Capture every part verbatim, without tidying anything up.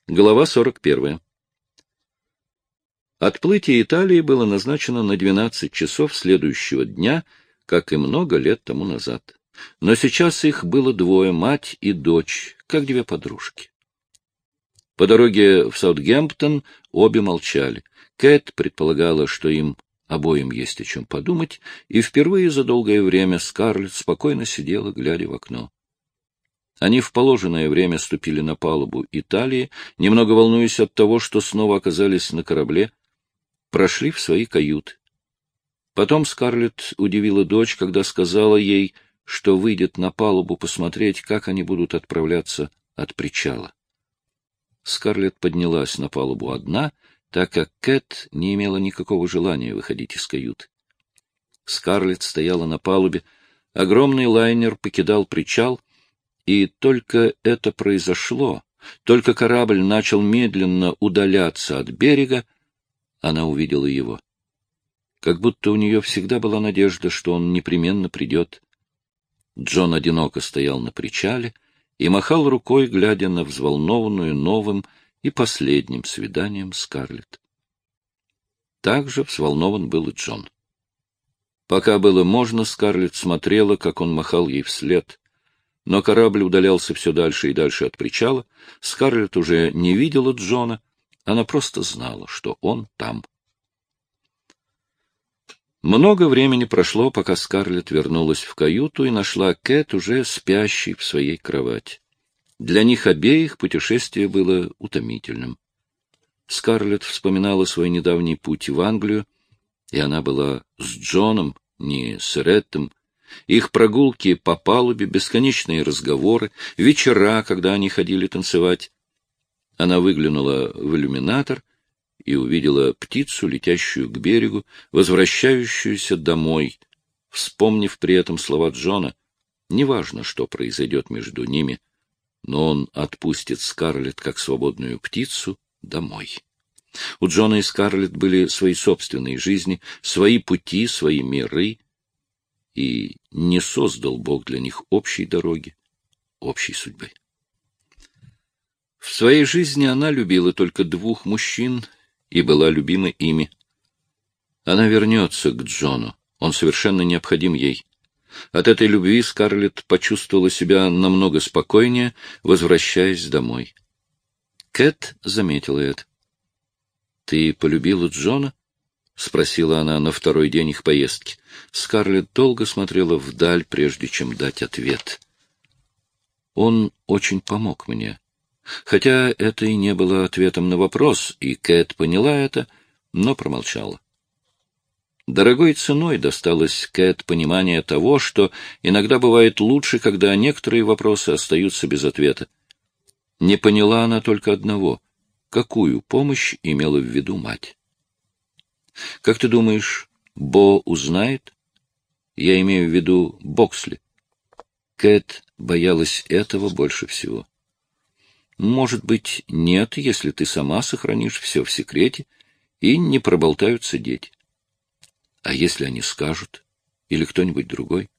Глава сорок первая. Отплытие Италии было назначено на двенадцать часов следующего дня, как и много лет тому назад. Но сейчас их было двое, мать и дочь, как две подружки. По дороге в Саутгемптон обе молчали. Кэт предполагала, что им обоим есть о чем подумать, и впервые за долгое время Скарлетт спокойно сидела, глядя в окно. Они в положенное время ступили на палубу Италии, немного волнуясь от того, что снова оказались на корабле, прошли в свои каюты. Потом Скарлетт удивила дочь, когда сказала ей, что выйдет на палубу посмотреть, как они будут отправляться от причала. Скарлетт поднялась на палубу одна, так как Кэт не имела никакого желания выходить из каюты. Скарлетт стояла на палубе, огромный лайнер покидал причал, и только это произошло, только корабль начал медленно удаляться от берега, она увидела его. Как будто у нее всегда была надежда, что он непременно придет. Джон одиноко стоял на причале и махал рукой, глядя на взволнованную новым и последним свиданием Скарлетт. Также взволнован был и Джон. Пока было можно, Скарлетт смотрела, как он махал ей вслед. Но корабль удалялся все дальше и дальше от причала. Скарлетт уже не видела Джона, она просто знала, что он там. Много времени прошло, пока Скарлетт вернулась в каюту и нашла Кэт уже спящей в своей кровати. Для них обеих путешествие было утомительным. Скарлетт вспоминала свой недавний путь в Англию, и она была с Джоном, не с Реттом. Их прогулки по палубе, бесконечные разговоры, вечера, когда они ходили танцевать. Она выглянула в иллюминатор и увидела птицу, летящую к берегу, возвращающуюся домой, вспомнив при этом слова Джона. Неважно, что произойдет между ними, но он отпустит Скарлетт как свободную птицу домой. У Джона и Скарлетт были свои собственные жизни, свои пути, свои миры, и не создал Бог для них общей дороги, общей судьбы. В своей жизни она любила только двух мужчин и была любима ими. Она вернется к Джону, он совершенно необходим ей. От этой любви Скарлетт почувствовала себя намного спокойнее, возвращаясь домой. Кэт заметила это. — Ты полюбила Джона? — спросила она на второй день их поездки. Скарлетт долго смотрела вдаль, прежде чем дать ответ. Он очень помог мне. Хотя это и не было ответом на вопрос, и Кэт поняла это, но промолчала. Дорогой ценой досталось Кэт понимание того, что иногда бывает лучше, когда некоторые вопросы остаются без ответа. Не поняла она только одного — какую помощь имела в виду мать. — Как ты думаешь, Бо узнает? Я имею в виду Боксли. Кэт боялась этого больше всего. Может быть, нет, если ты сама сохранишь все в секрете, и не проболтаются дети. А если они скажут? Или кто-нибудь другой?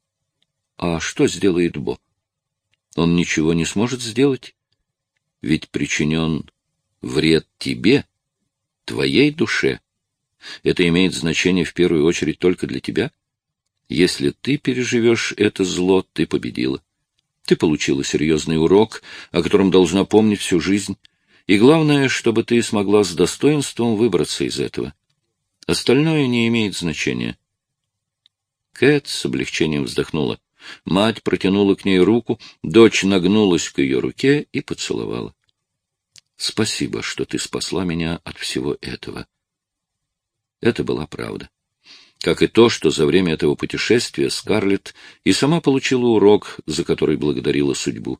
А что сделает Бо? Он ничего не сможет сделать, ведь причинен вред тебе, твоей душе. Это имеет значение в первую очередь только для тебя. Если ты переживешь это зло, ты победила. Ты получила серьезный урок, о котором должна помнить всю жизнь. И главное, чтобы ты смогла с достоинством выбраться из этого. Остальное не имеет значения. Кэт с облегчением вздохнула. Мать протянула к ней руку, дочь нагнулась к ее руке и поцеловала. — Спасибо, что ты спасла меня от всего этого. Это была правда. Как и то, что за время этого путешествия Скарлетт и сама получила урок, за который благодарила судьбу.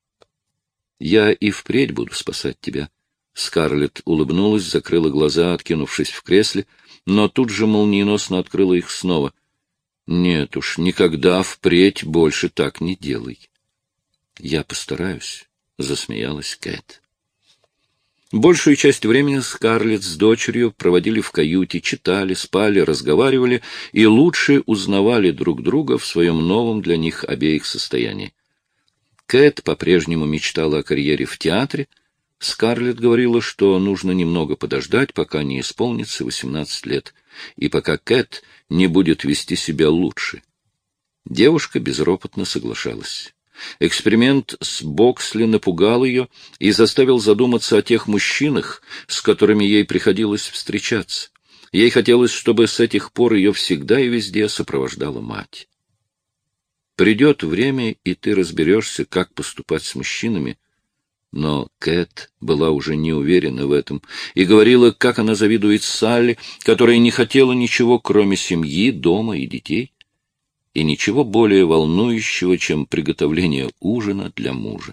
«Я и впредь буду спасать тебя». Скарлетт улыбнулась, закрыла глаза, откинувшись в кресле, но тут же молниеносно открыла их снова. «Нет уж, никогда впредь больше так не делай». «Я постараюсь», — засмеялась Кэт. Большую часть времени Скарлетт с дочерью проводили в каюте, читали, спали, разговаривали и лучше узнавали друг друга в своем новом для них обеих состоянии. Кэт по-прежнему мечтала о карьере в театре, Скарлетт говорила, что нужно немного подождать, пока не исполнится восемнадцать лет, и пока Кэт не будет вести себя лучше. Девушка безропотно соглашалась. Эксперимент с Боксли напугал ее и заставил задуматься о тех мужчинах, с которыми ей приходилось встречаться. Ей хотелось, чтобы с этих пор ее всегда и везде сопровождала мать. Придет время, и ты разберешься, как поступать с мужчинами. Но Кэт была уже не уверена в этом и говорила, как она завидует Салли, которая не хотела ничего, кроме семьи, дома и детей, и ничего более волнующего, чем приготовление ужина для мужа.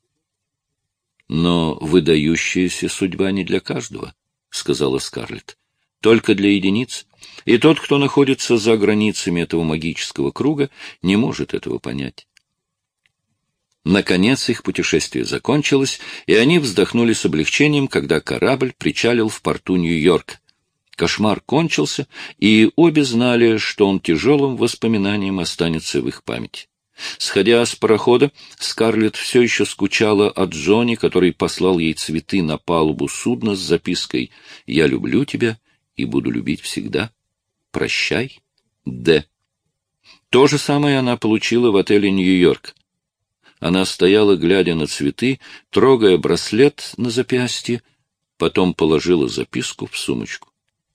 «Но выдающаяся судьба не для каждого», — сказала Скарлетт, — «только для единиц, и тот, кто находится за границами этого магического круга, не может этого понять». Наконец их путешествие закончилось, и они вздохнули с облегчением, когда корабль причалил в порту Нью-Йорка. Кошмар кончился, и обе знали, что он тяжелым воспоминанием останется в их памяти. Сходя с парохода, Скарлетт все еще скучала о Джоне, который послал ей цветы на палубу судна с запиской «Я люблю тебя и буду любить всегда. Прощай, Д». То же самое она получила в отеле «Нью-Йорк». Она стояла, глядя на цветы, трогая браслет на запястье, потом положила записку в сумочку.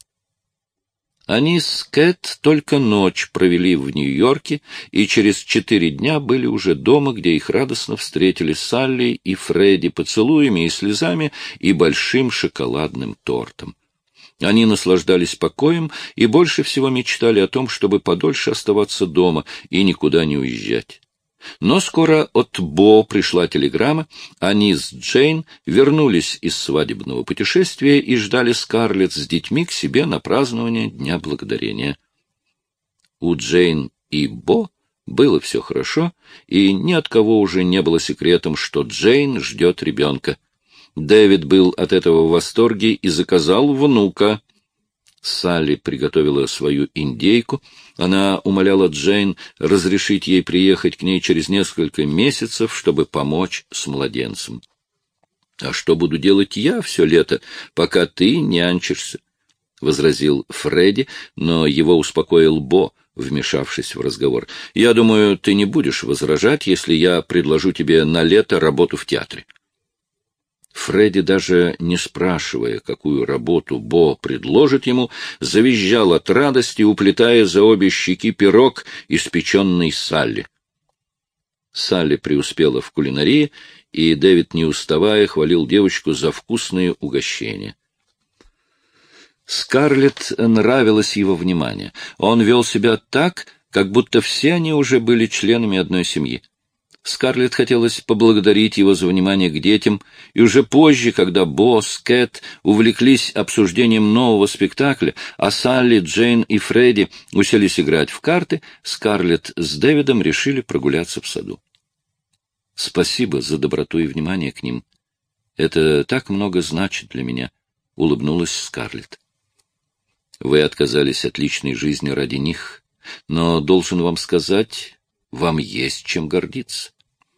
Они с Кэт только ночь провели в Нью-Йорке и через четыре дня были уже дома, где их радостно встретили Салли и Фредди поцелуями и слезами и большим шоколадным тортом. Они наслаждались покоем и больше всего мечтали о том, чтобы подольше оставаться дома и никуда не уезжать. Но скоро от Бо пришла телеграмма, они с Джейн вернулись из свадебного путешествия и ждали Скарлетт с детьми к себе на празднование Дня Благодарения. У Джейн и Бо было все хорошо, и ни от кого уже не было секретом, что Джейн ждет ребенка. Дэвид был от этого в восторге и заказал внука. Салли приготовила свою индейку. Она умоляла Джейн разрешить ей приехать к ней через несколько месяцев, чтобы помочь с младенцем. — А что буду делать я все лето, пока ты нянчишься? — возразил Фредди, но его успокоил Бо, вмешавшись в разговор. — Я думаю, ты не будешь возражать, если я предложу тебе на лето работу в театре. Фредди, даже не спрашивая, какую работу Бо предложит ему, завизжал от радости, уплетая за обе щеки пирог, испеченный Салли. Салли преуспела в кулинарии, и Дэвид, не уставая, хвалил девочку за вкусные угощения. Скарлетт нравилось его внимание. Он вел себя так, как будто все они уже были членами одной семьи. Скарлетт хотелось поблагодарить его за внимание к детям, и уже позже, когда Бо с Кэт увлеклись обсуждением нового спектакля, а Салли, Джейн и Фредди уселись играть в карты, Скарлетт с Дэвидом решили прогуляться в саду. «Спасибо за доброту и внимание к ним. Это так много значит для меня», — улыбнулась Скарлетт. «Вы отказались от личной жизни ради них, но, должен вам сказать, вам есть чем гордиться».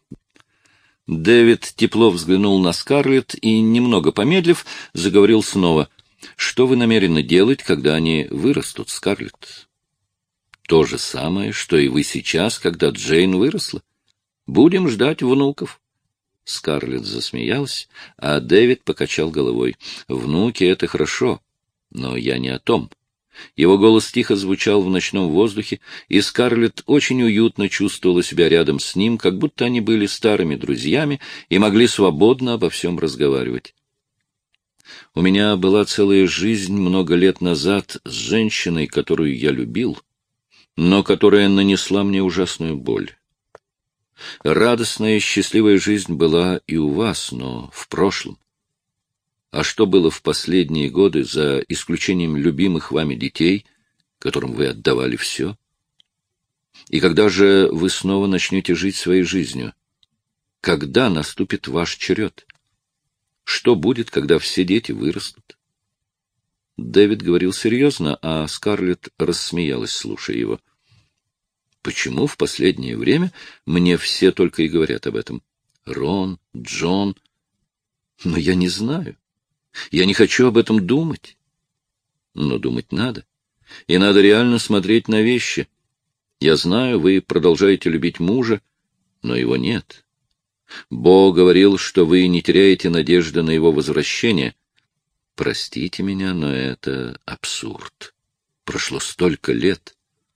Дэвид тепло взглянул на Скарлетт и, немного помедлив, заговорил снова. «Что вы намерены делать, когда они вырастут, Скарлетт?» «То же самое, что и вы сейчас, когда Джейн выросла. Будем ждать внуков». Скарлетт засмеялась, а Дэвид покачал головой. «Внуки — это хорошо, но я не о том». Его голос тихо звучал в ночном воздухе, и Скарлетт очень уютно чувствовала себя рядом с ним, как будто они были старыми друзьями и могли свободно обо всем разговаривать. «У меня была целая жизнь много лет назад с женщиной, которую я любил, но которая нанесла мне ужасную боль. Радостная и счастливая жизнь была и у вас, но в прошлом. А что было в последние годы, за исключением любимых вами детей, которым вы отдавали все? И когда же вы снова начнете жить своей жизнью? Когда наступит ваш черед? Что будет, когда все дети вырастут?» Дэвид говорил серьезно, а Скарлетт рассмеялась, слушая его. «Почему в последнее время мне все только и говорят об этом? Рон, Джон. Но я не знаю. Я не хочу об этом думать. Но думать надо. И надо реально смотреть на вещи. Я знаю, вы продолжаете любить мужа, но его нет. Бог говорил, что вы не теряете надежды на его возвращение. Простите меня, но это абсурд. Прошло столько лет.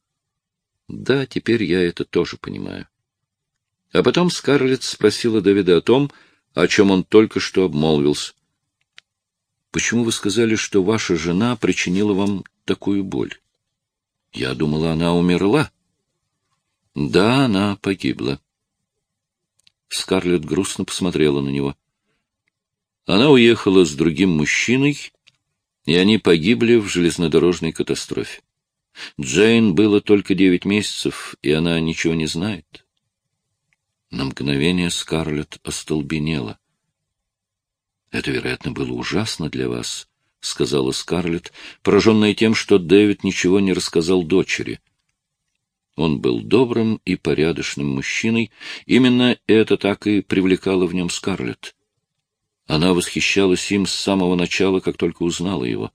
Да, теперь я это тоже понимаю. А потом Скарлетт спросила Дэвида о том, о чем он только что обмолвился. Почему вы сказали, что ваша жена причинила вам такую боль? Я думала, она умерла. Да, она погибла. Скарлетт грустно посмотрела на него. Она уехала с другим мужчиной, и они погибли в железнодорожной катастрофе. Джейн было только девять месяцев, и она ничего не знает. На мгновение Скарлетт остолбенела. «Это, вероятно, было ужасно для вас», — сказала Скарлетт, пораженная тем, что Дэвид ничего не рассказал дочери. Он был добрым и порядочным мужчиной. Именно это так и привлекало в нем Скарлетт. Она восхищалась им с самого начала, как только узнала его.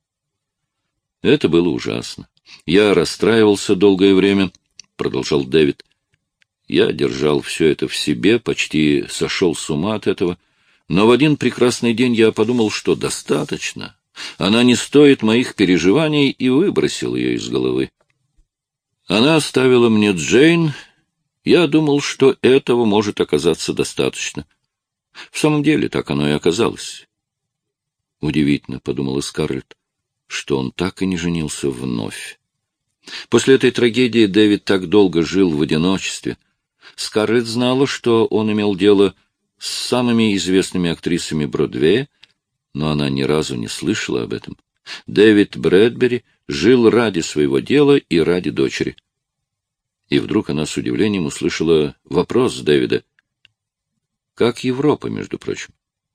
«Это было ужасно. Я расстраивался долгое время», — продолжал Дэвид. «Я держал все это в себе, почти сошел с ума от этого. Но в один прекрасный день я подумал, что достаточно. Она не стоит моих переживаний, и выбросил ее из головы. Она оставила мне Джейн. Я думал, что этого может оказаться достаточно. В самом деле так оно и оказалось». «Удивительно», — подумала Скарлетт, — что он так и не женился вновь. После этой трагедии Дэвид так долго жил в одиночестве. Скарлетт знала, что он имел дело с самыми известными актрисами Бродвея, но она ни разу не слышала об этом. Дэвид Брэдбери жил ради своего дела и ради дочери. И вдруг она с удивлением услышала вопрос Дэвида. «Как Европа, между прочим?»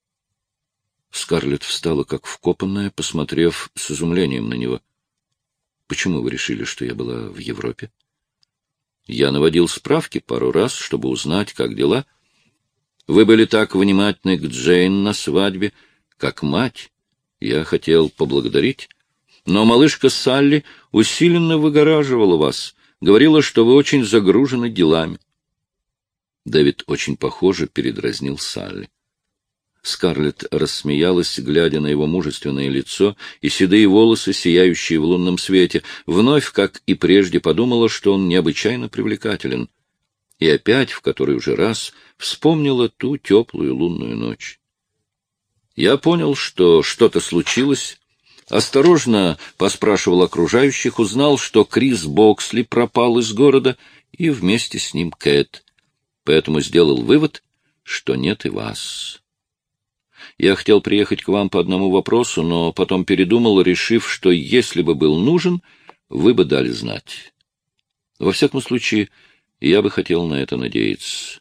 Скарлетт встала как вкопанная, посмотрев с изумлением на него. «Почему вы решили, что я была в Европе?» «Я наводил справки пару раз, чтобы узнать, как дела. Вы были так внимательны к Джейн на свадьбе, как мать. Я хотел поблагодарить. Но малышка Салли усиленно выгораживала вас, говорила, что вы очень загружены делами». Дэвид очень похоже передразнил Салли. Скарлетт рассмеялась, глядя на его мужественное лицо и седые волосы, сияющие в лунном свете, вновь, как и прежде, подумала, что он необычайно привлекателен. И опять, в который уже раз, вспомнила ту теплую лунную ночь. Я понял, что что-то случилось, осторожно поспрашивал окружающих, узнал, что Крис Боксли пропал из города, и вместе с ним Кэт. Поэтому сделал вывод, что нет и вас. Я хотел приехать к вам по одному вопросу, но потом передумал, решив, что если бы был нужен, вы бы дали знать. Во всяком случае, я бы хотел на это надеяться.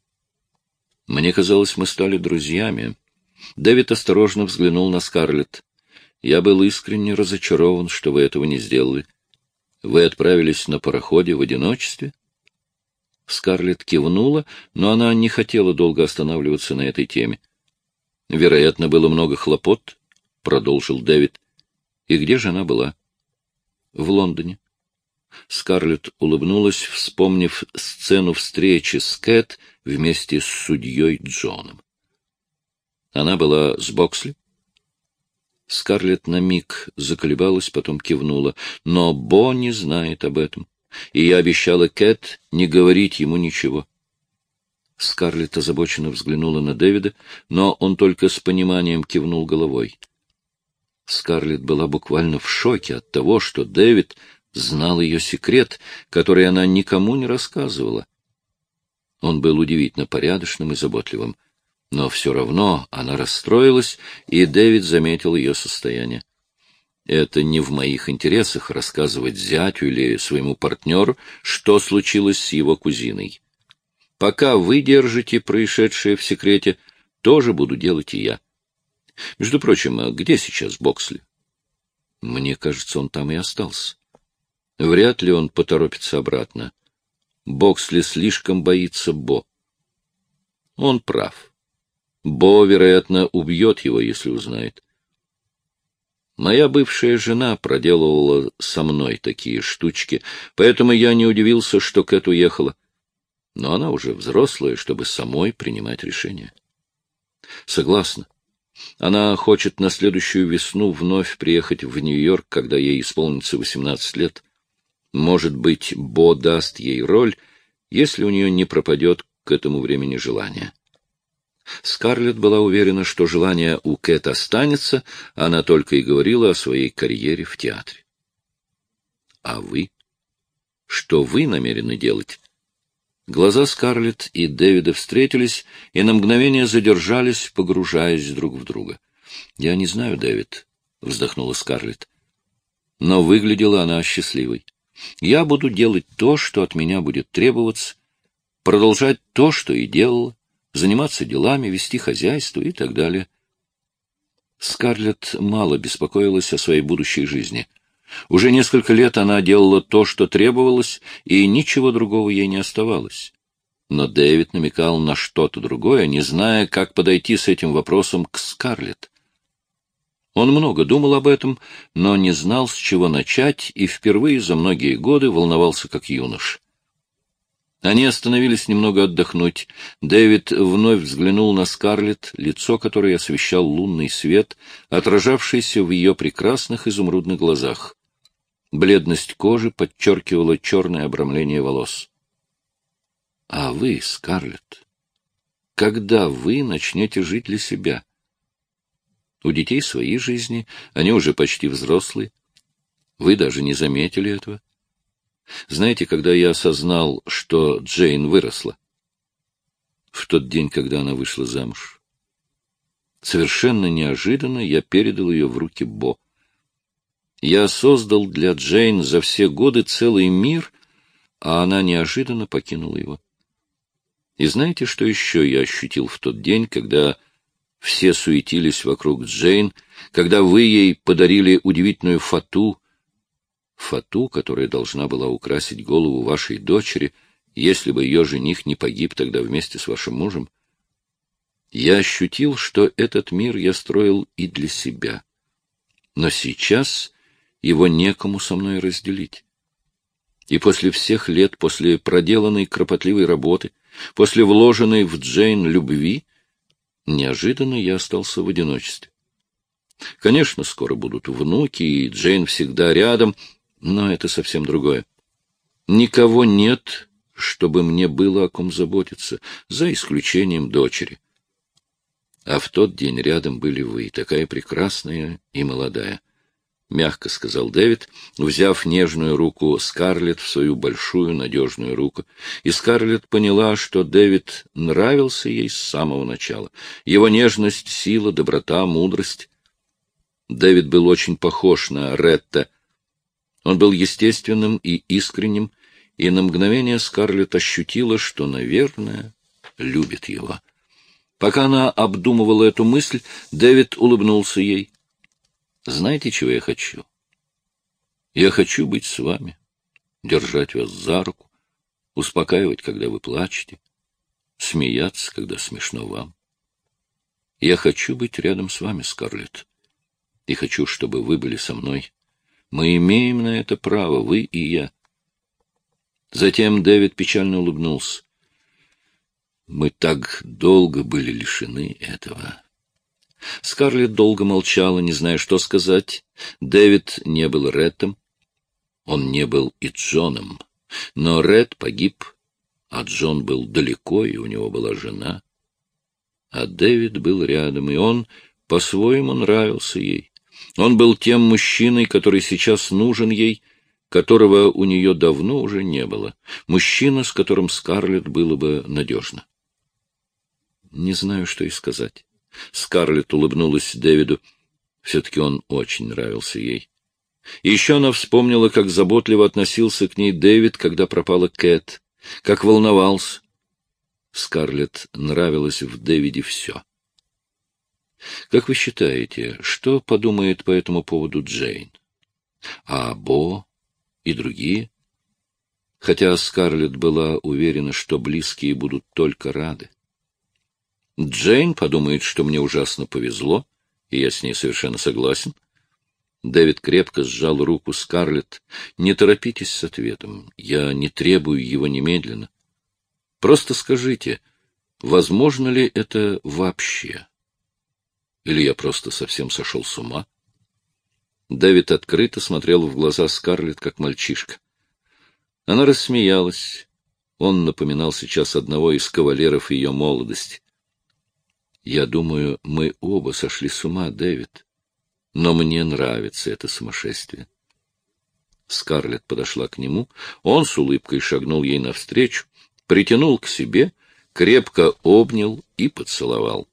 Мне казалось, мы стали друзьями. Дэвид осторожно взглянул на Скарлетт. Я был искренне разочарован, что вы этого не сделали. Вы отправились на пароходе в одиночестве? Скарлетт кивнула, но она не хотела долго останавливаться на этой теме. «Вероятно, было много хлопот», — продолжил Дэвид. «И где же она была?» «В Лондоне». Скарлетт улыбнулась, вспомнив сцену встречи с Кэт вместе с судьей Джоном. «Она была с Боксли?» Скарлетт на миг заколебалась, потом кивнула. «Но Бо не знает об этом, и я обещала Кэт не говорить ему ничего». Скарлетт озабоченно взглянула на Дэвида, но он только с пониманием кивнул головой. Скарлетт была буквально в шоке от того, что Дэвид знал ее секрет, который она никому не рассказывала. Он был удивительно порядочным и заботливым, но все равно она расстроилась, и Дэвид заметил ее состояние. Это не в моих интересах рассказывать зятю или своему партнеру, что случилось с его кузиной. Пока вы держите происшедшее в секрете, тоже буду делать и я. Между прочим, а где сейчас Боксли? Мне кажется, он там и остался. Вряд ли он поторопится обратно. Боксли слишком боится Бо. Он прав. Бо, вероятно, убьет его, если узнает. Моя бывшая жена проделывала со мной такие штучки, поэтому я не удивился, что Кэт уехала. Но она уже взрослая, чтобы самой принимать решения. Согласна. Она хочет на следующую весну вновь приехать в Нью-Йорк, когда ей исполнится восемнадцать лет. Может быть, Бо даст ей роль, если у нее не пропадет к этому времени желание. Скарлетт была уверена, что желание у Кэт останется, она только и говорила о своей карьере в театре. А вы? Что вы намерены делать? Глаза Скарлетт и Дэвида встретились и на мгновение задержались, погружаясь друг в друга. — Я не знаю, Дэвид, — вздохнула Скарлетт. Но выглядела она счастливой. Я буду делать то, что от меня будет требоваться, продолжать то, что и делала, заниматься делами, вести хозяйство и так далее. Скарлетт мало беспокоилась о своей будущей жизни. Уже несколько лет она делала то, что требовалось, и ничего другого ей не оставалось. Но Дэвид намекал на что-то другое, не зная, как подойти с этим вопросом к Скарлетт. Он много думал об этом, но не знал, с чего начать, и впервые за многие годы волновался как юнош. Они остановились немного отдохнуть. Дэвид вновь взглянул на Скарлетт, лицо которой освещал лунный свет, отражавшийся в ее прекрасных изумрудных глазах. Бледность кожи подчеркивала черное обрамление волос. — А вы, Скарлетт, когда вы начнете жить для себя? У детей свои жизни, они уже почти взрослые. Вы даже не заметили этого. Знаете, когда я осознал, что Джейн выросла? В тот день, когда она вышла замуж. Совершенно неожиданно я передал ее в руки Бо. Я создал для Джейн за все годы целый мир, а она неожиданно покинула его. И знаете, что еще я ощутил в тот день, когда все суетились вокруг Джейн, когда вы ей подарили удивительную фату, фату, которая должна была украсить голову вашей дочери, если бы ее жених не погиб тогда вместе с вашим мужем? Я ощутил, что этот мир я строил и для себя. Но сейчас его некому со мной разделить. И после всех лет, после проделанной кропотливой работы, после вложенной в Джейн любви, неожиданно я остался в одиночестве. Конечно, скоро будут внуки, и Джейн всегда рядом, но это совсем другое. Никого нет, чтобы мне было о ком заботиться, за исключением дочери. А в тот день рядом были вы, такая прекрасная и молодая. — мягко сказал Дэвид, взяв нежную руку Скарлетт в свою большую надежную руку. И Скарлетт поняла, что Дэвид нравился ей с самого начала. Его нежность, сила, доброта, мудрость. Дэвид был очень похож на Ретта. Он был естественным и искренним, и на мгновение Скарлетт ощутила, что, наверное, любит его. Пока она обдумывала эту мысль, Дэвид улыбнулся ей. Знаете, чего я хочу? Я хочу быть с вами, держать вас за руку, успокаивать, когда вы плачете, смеяться, когда смешно вам. Я хочу быть рядом с вами, Скарлетт, и хочу, чтобы вы были со мной. Мы имеем на это право, вы и я. Затем Дэвид печально улыбнулся. Мы так долго были лишены этого. Скарлетт долго молчала, не зная, что сказать. Дэвид не был Реттом, он не был и Джоном. Но Ретт погиб, а Джон был далеко, и у него была жена. А Дэвид был рядом, и он по-своему нравился ей. Он был тем мужчиной, который сейчас нужен ей, которого у нее давно уже не было. Мужчина, с которым Скарлетт было бы надежно. Не знаю, что и сказать. Скарлетт улыбнулась Дэвиду. Все-таки он очень нравился ей. И еще она вспомнила, как заботливо относился к ней Дэвид, когда пропала Кэт, как волновался. Скарлетт нравилось в Дэвиде все. Как вы считаете, что подумает по этому поводу Джейн? А Бо и другие? Хотя Скарлетт была уверена, что близкие будут только рады. Джейн подумает, что мне ужасно повезло, и я с ней совершенно согласен. Дэвид крепко сжал руку Скарлетт. Не торопитесь с ответом. Я не требую его немедленно. Просто скажите, возможно ли это вообще? Или я просто совсем сошел с ума? Дэвид открыто смотрел в глаза Скарлетт, как мальчишка. Она рассмеялась. Он напоминал сейчас одного из кавалеров ее молодости. Я думаю, мы оба сошли с ума, Дэвид. Но мне нравится это сумасшествие. Скарлетт подошла к нему. Он с улыбкой шагнул ей навстречу, притянул к себе, крепко обнял и поцеловал.